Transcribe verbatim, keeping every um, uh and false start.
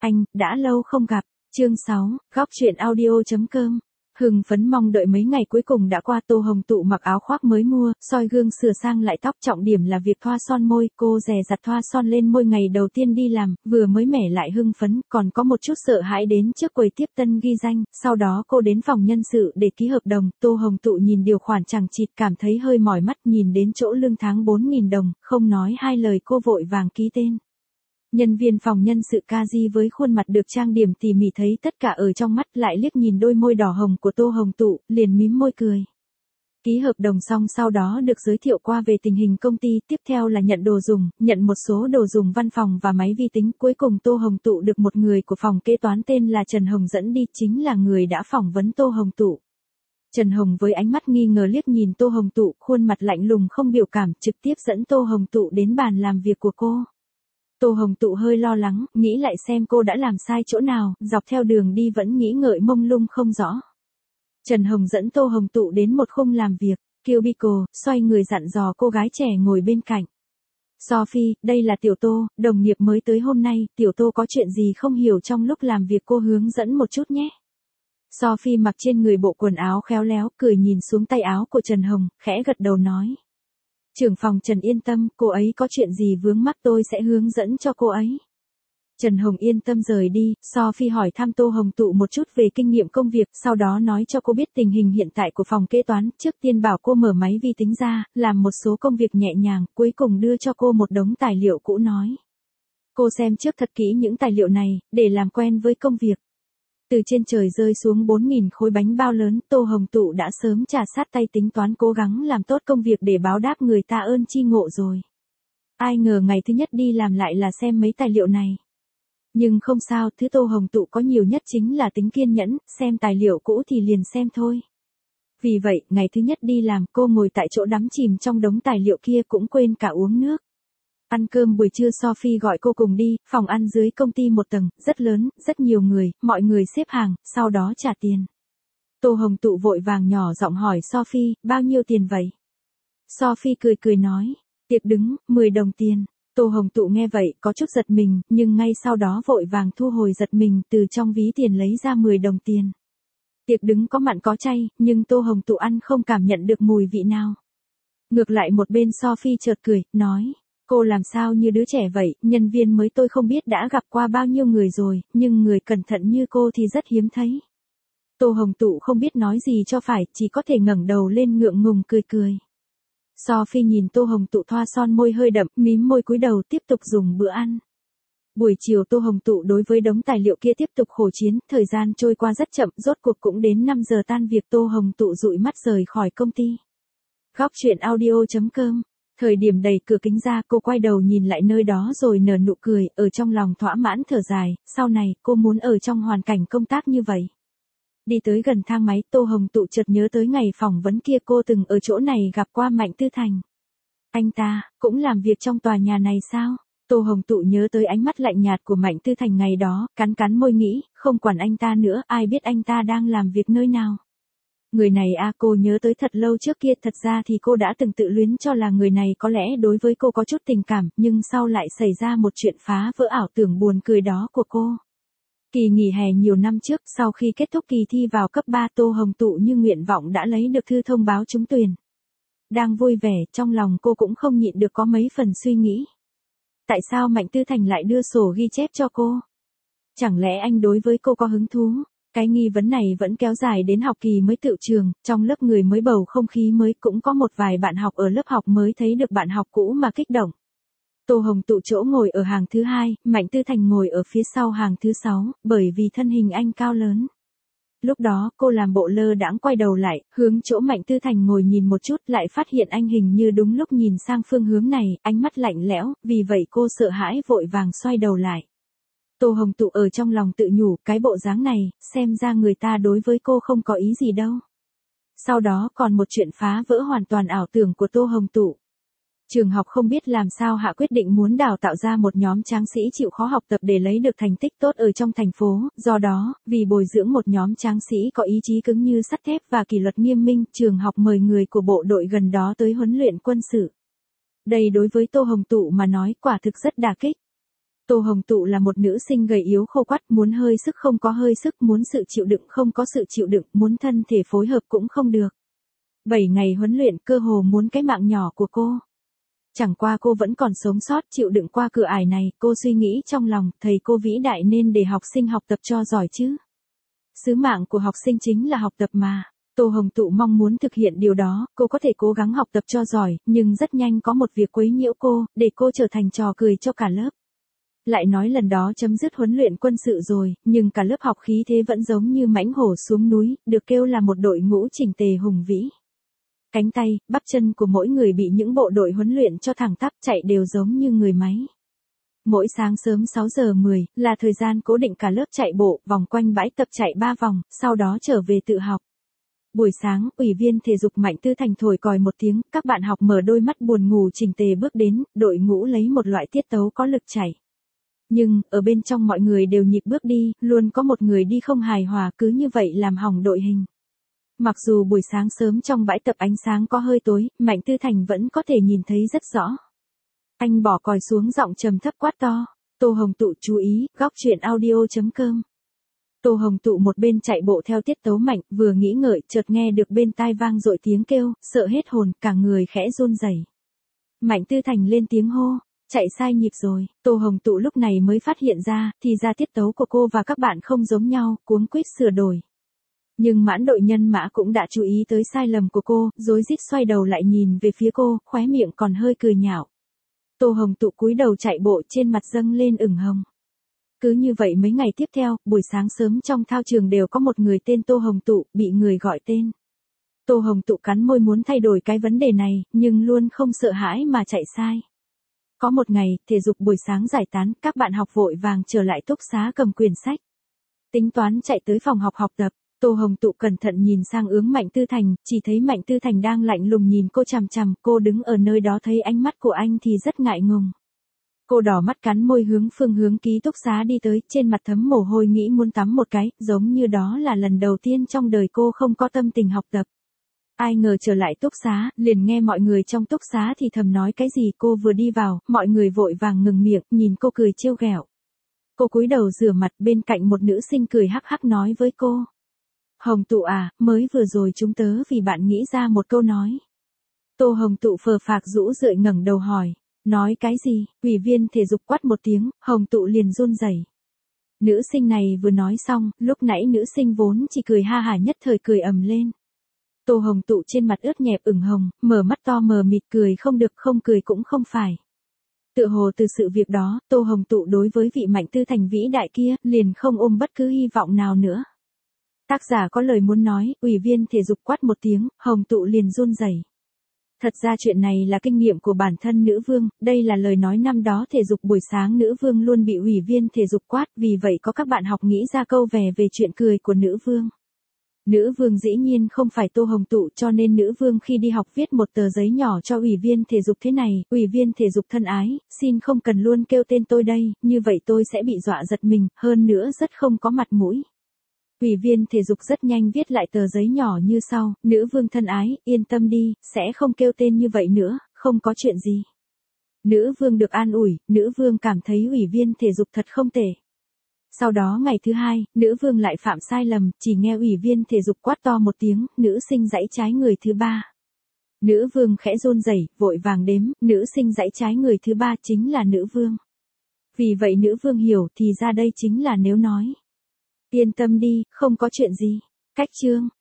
Anh, đã lâu không gặp. Chương sáu, góc truyện audio chấm com. Hưng phấn mong đợi mấy ngày cuối cùng đã qua. Tô Hồng Tụ mặc áo khoác mới mua, soi gương sửa sang lại tóc, trọng điểm là việc thoa son môi. Cô dè dặt thoa son lên môi ngày đầu tiên đi làm, vừa mới mẻ lại hưng phấn, còn có một chút sợ hãi đến trước quầy tiếp tân ghi danh. Sau đó cô đến phòng nhân sự để ký hợp đồng. Tô Hồng Tụ nhìn điều khoản chằng chịt cảm thấy hơi mỏi mắt, nhìn đến chỗ lương tháng bốn nghìn đồng, không nói hai lời cô vội vàng ký tên. Nhân viên phòng nhân sự Kaji với khuôn mặt được trang điểm tỉ mỉ thấy tất cả ở trong mắt, lại liếc nhìn đôi môi đỏ hồng của Tô Hồng Tụ, liền mím môi cười. Ký hợp đồng xong sau đó được giới thiệu qua về tình hình công ty, tiếp theo là nhận đồ dùng, nhận một số đồ dùng văn phòng và máy vi tính. Cuối cùng Tô Hồng Tụ được một người của phòng kế toán tên là Trần Hồng dẫn đi, chính là người đã phỏng vấn Tô Hồng Tụ. Trần Hồng với ánh mắt nghi ngờ liếc nhìn Tô Hồng Tụ, khuôn mặt lạnh lùng không biểu cảm, trực tiếp dẫn Tô Hồng Tụ đến bàn làm việc của cô. Tô Hồng Tụ hơi lo lắng, nghĩ lại xem cô đã làm sai chỗ nào, dọc theo đường đi vẫn nghĩ ngợi mông lung không rõ. Trần Hồng dẫn Tô Hồng Tụ đến một khung làm việc, cubicle, xoay người dặn dò cô gái trẻ ngồi bên cạnh. Sophie, đây là Tiểu Tô, đồng nghiệp mới tới hôm nay, Tiểu Tô có chuyện gì không hiểu trong lúc làm việc cô hướng dẫn một chút nhé. Sophie mặc trên người bộ quần áo khéo léo, cười nhìn xuống tay áo của Trần Hồng, khẽ gật đầu nói. Trưởng phòng Trần yên tâm, cô ấy có chuyện gì vướng mắc tôi sẽ hướng dẫn cho cô ấy. Trần Hồng yên tâm rời đi. Sophie hỏi thăm Tô Hồng Tụ một chút về kinh nghiệm công việc, sau đó nói cho cô biết tình hình hiện tại của phòng kế toán, trước tiên bảo cô mở máy vi tính ra, làm một số công việc nhẹ nhàng, cuối cùng đưa cho cô một đống tài liệu cũ nói. Cô xem trước thật kỹ những tài liệu này, để làm quen với công việc. Từ trên trời rơi xuống bốn nghìn khối bánh bao lớn, Tô Hồng Tụ đã sớm trà sát tay tính toán cố gắng làm tốt công việc để báo đáp người ta ơn chi ngộ rồi. Ai ngờ ngày thứ nhất đi làm lại là xem mấy tài liệu này. Nhưng không sao, thứ Tô Hồng Tụ có nhiều nhất chính là tính kiên nhẫn, xem tài liệu cũ thì liền xem thôi. Vì vậy, ngày thứ nhất đi làm cô ngồi tại chỗ đắm chìm trong đống tài liệu kia cũng quên cả uống nước. Ăn cơm buổi trưa Sophie gọi cô cùng đi, phòng ăn dưới công ty một tầng, rất lớn, rất nhiều người, mọi người xếp hàng, sau đó trả tiền. Tô Hồng Tụ vội vàng nhỏ giọng hỏi Sophie, bao nhiêu tiền vậy? Sophie cười cười nói, tiệc đứng, mười đồng tiền. Tô Hồng Tụ nghe vậy, có chút giật mình, nhưng ngay sau đó vội vàng thu hồi giật mình, từ trong ví tiền lấy ra mười đồng tiền. Tiệc đứng có mặn có chay, nhưng Tô Hồng Tụ ăn không cảm nhận được mùi vị nào. Ngược lại một bên Sophie chợt cười, nói. Cô làm sao như đứa trẻ vậy, nhân viên mới tôi không biết đã gặp qua bao nhiêu người rồi, nhưng người cẩn thận như cô thì rất hiếm thấy. Tô Hồng Tụ không biết nói gì cho phải, chỉ có thể ngẩng đầu lên ngượng ngùng cười cười. Sophie nhìn Tô Hồng Tụ thoa son môi hơi đậm, mím môi cúi đầu tiếp tục dùng bữa ăn. Buổi chiều Tô Hồng Tụ đối với đống tài liệu kia tiếp tục khổ chiến, thời gian trôi qua rất chậm, rốt cuộc cũng đến năm giờ tan việc. Tô Hồng Tụ dụi mắt rời khỏi công ty. Góc truyện audio chấm com. Thời điểm đẩy cửa kính ra, cô quay đầu nhìn lại nơi đó rồi nở nụ cười, ở trong lòng thỏa mãn thở dài, sau này, cô muốn ở trong hoàn cảnh công tác như vậy. Đi tới gần thang máy, Tô Hồng Tụ chợt nhớ tới ngày phỏng vấn kia cô từng ở chỗ này gặp qua Mạnh Tư Thành. Anh ta, cũng làm việc trong tòa nhà này sao? Tô Hồng Tụ nhớ tới ánh mắt lạnh nhạt của Mạnh Tư Thành ngày đó, cắn cắn môi nghĩ, không quản anh ta nữa, ai biết anh ta đang làm việc nơi nào. Người này a à, cô nhớ tới thật lâu trước kia, thật ra thì cô đã từng tự luyến cho là người này có lẽ đối với cô có chút tình cảm, nhưng sau lại xảy ra một chuyện phá vỡ ảo tưởng buồn cười đó của cô. Kỳ nghỉ hè nhiều năm trước, sau khi kết thúc kỳ thi vào cấp ba, Tô Hồng Tụ như nguyện vọng đã lấy được thư thông báo trúng tuyển. Đang vui vẻ, trong lòng cô cũng không nhịn được có mấy phần suy nghĩ. Tại sao Mạnh Tư Thành lại đưa sổ ghi chép cho cô? Chẳng lẽ anh đối với cô có hứng thú? Cái nghi vấn này vẫn kéo dài đến học kỳ mới tựu trường, trong lớp người mới bầu không khí mới, cũng có một vài bạn học ở lớp học mới thấy được bạn học cũ mà kích động. Tô Hồng Tụ chỗ ngồi ở hàng thứ hai, Mạnh Tư Thành ngồi ở phía sau hàng thứ sáu, bởi vì thân hình anh cao lớn. Lúc đó cô làm bộ lơ đãng quay đầu lại, hướng chỗ Mạnh Tư Thành ngồi nhìn một chút, lại phát hiện anh hình như đúng lúc nhìn sang phương hướng này, ánh mắt lạnh lẽo, vì vậy cô sợ hãi vội vàng xoay đầu lại. Tô Hồng Tụ ở trong lòng tự nhủ, cái bộ dáng này, xem ra người ta đối với cô không có ý gì đâu. Sau đó còn một chuyện phá vỡ hoàn toàn ảo tưởng của Tô Hồng Tụ. Trường học không biết làm sao hạ quyết định muốn đào tạo ra một nhóm tráng sĩ chịu khó học tập để lấy được thành tích tốt ở trong thành phố, do đó, vì bồi dưỡng một nhóm tráng sĩ có ý chí cứng như sắt thép và kỷ luật nghiêm minh, trường học mời người của bộ đội gần đó tới huấn luyện quân sự. Đây đối với Tô Hồng Tụ mà nói quả thực rất đả kích. Tô Hồng Tụ là một nữ sinh gầy yếu khô quắt, muốn hơi sức không có hơi sức, muốn sự chịu đựng không có sự chịu đựng, muốn thân thể phối hợp cũng không được. Bảy ngày huấn luyện cơ hồ muốn cái mạng nhỏ của cô. Chẳng qua cô vẫn còn sống sót chịu đựng qua cửa ải này, cô suy nghĩ trong lòng, thầy cô vĩ đại nên để học sinh học tập cho giỏi chứ. Sứ mạng của học sinh chính là học tập mà. Tô Hồng Tụ mong muốn thực hiện điều đó, cô có thể cố gắng học tập cho giỏi, nhưng rất nhanh có một việc quấy nhiễu cô, để cô trở thành trò cười cho cả lớp. Lại nói lần đó chấm dứt huấn luyện quân sự rồi, nhưng cả lớp học khí thế vẫn giống như mãnh hổ xuống núi, được kêu là một đội ngũ chỉnh tề hùng vĩ. Cánh tay, bắp chân của mỗi người bị những bộ đội huấn luyện cho thẳng tắp, chạy đều giống như người máy. Mỗi sáng sớm sáu giờ mười là thời gian cố định cả lớp chạy bộ, vòng quanh bãi tập chạy ba vòng, sau đó trở về tự học. Buổi sáng, ủy viên thể dục Mạnh Tư Thành thổi còi một tiếng, các bạn học mở đôi mắt buồn ngủ chỉnh tề bước đến, đội ngũ lấy một loại tiết tấu có lực chạy. Nhưng, ở bên trong mọi người đều nhịp bước đi, luôn có một người đi không hài hòa, cứ như vậy làm hỏng đội hình. Mặc dù buổi sáng sớm trong bãi tập ánh sáng có hơi tối, Mạnh Tư Thành vẫn có thể nhìn thấy rất rõ. Anh bỏ còi xuống giọng trầm thấp quát to. Tô Hồng Tụ chú ý, góc truyện audio chấm com. Tô Hồng Tụ một bên chạy bộ theo tiết tấu mạnh, vừa nghĩ ngợi, chợt nghe được bên tai vang dội tiếng kêu, sợ hết hồn, cả người khẽ run rẩy. Mạnh Tư Thành lên tiếng hô. Chạy sai nhịp rồi, Tô Hồng Tụ lúc này mới phát hiện ra, thì ra tiết tấu của cô và các bạn không giống nhau, cuống quýt sửa đổi. Nhưng mãn đội nhân mã cũng đã chú ý tới sai lầm của cô, rối rít xoay đầu lại nhìn về phía cô, khóe miệng còn hơi cười nhạo. Tô Hồng Tụ cúi đầu chạy bộ trên mặt dâng lên ửng hồng. Cứ như vậy mấy ngày tiếp theo, buổi sáng sớm trong thao trường đều có một người tên Tô Hồng Tụ, bị người gọi tên. Tô Hồng Tụ cắn môi muốn thay đổi cái vấn đề này, nhưng luôn không sợ hãi mà chạy sai. Có một ngày, thể dục buổi sáng giải tán, các bạn học vội vàng trở lại túc xá cầm quyển sách. Tính toán chạy tới phòng học học tập, Tô Hồng Tụ cẩn thận nhìn sang hướng Mạnh Tư Thành, chỉ thấy Mạnh Tư Thành đang lạnh lùng nhìn cô chằm chằm, cô đứng ở nơi đó thấy ánh mắt của anh thì rất ngại ngùng. Cô đỏ mắt cắn môi hướng phương hướng ký túc xá đi tới, trên mặt thấm mồ hôi nghĩ muốn tắm một cái, giống như đó là lần đầu tiên trong đời cô không có tâm tình học tập. Ai ngờ trở lại túc xá, liền nghe mọi người trong túc xá thì thầm nói cái gì, cô vừa đi vào, mọi người vội vàng ngừng miệng, nhìn cô cười trêu ghẹo. Cô cúi đầu rửa mặt, bên cạnh một nữ sinh cười hắc hắc nói với cô. Hồng Tụ à, mới vừa rồi chúng tớ vì bạn nghĩ ra một câu nói. Tô Hồng Tụ phờ phạc rũ rượi ngẩng đầu hỏi, nói cái gì, ủy viên thể dục quát một tiếng, Hồng Tụ liền run rẩy. Nữ sinh này vừa nói xong, lúc nãy nữ sinh vốn chỉ cười ha hả nhất thời cười ầm lên. Tô Hồng Tụ trên mặt ướt nhẹp ửng hồng, mở mắt to mờ mịt cười không được không cười cũng không phải. Tựa hồ từ sự việc đó, Tô Hồng Tụ đối với vị Mạnh Tư Thành vĩ đại kia, liền không ôm bất cứ hy vọng nào nữa. Tác giả có lời muốn nói, ủy viên thể dục quát một tiếng, Hồng Tụ liền run rẩy. Thật ra chuyện này là kinh nghiệm của bản thân nữ vương, đây là lời nói năm đó thể dục buổi sáng nữ vương luôn bị ủy viên thể dục quát, vì vậy có các bạn học nghĩ ra câu về về chuyện cười của nữ vương. Nữ vương dĩ nhiên không phải Tô Hồng Tụ, cho nên nữ vương khi đi học viết một tờ giấy nhỏ cho ủy viên thể dục thế này, ủy viên thể dục thân ái, xin không cần luôn kêu tên tôi đây, như vậy tôi sẽ bị dọa giật mình, hơn nữa rất không có mặt mũi. Ủy viên thể dục rất nhanh viết lại tờ giấy nhỏ như sau, nữ vương thân ái, yên tâm đi, sẽ không kêu tên như vậy nữa, không có chuyện gì. Nữ vương được an ủi, nữ vương cảm thấy ủy viên thể dục thật không tệ. Sau đó ngày thứ hai, nữ vương lại phạm sai lầm, chỉ nghe ủy viên thể dục quát to một tiếng, nữ sinh dãy trái người thứ ba. Nữ vương khẽ run rẩy, vội vàng đếm, nữ sinh dãy trái người thứ ba chính là nữ vương. Vì vậy nữ vương hiểu thì ra đây chính là nếu nói. Yên tâm đi, không có chuyện gì. Cách chương.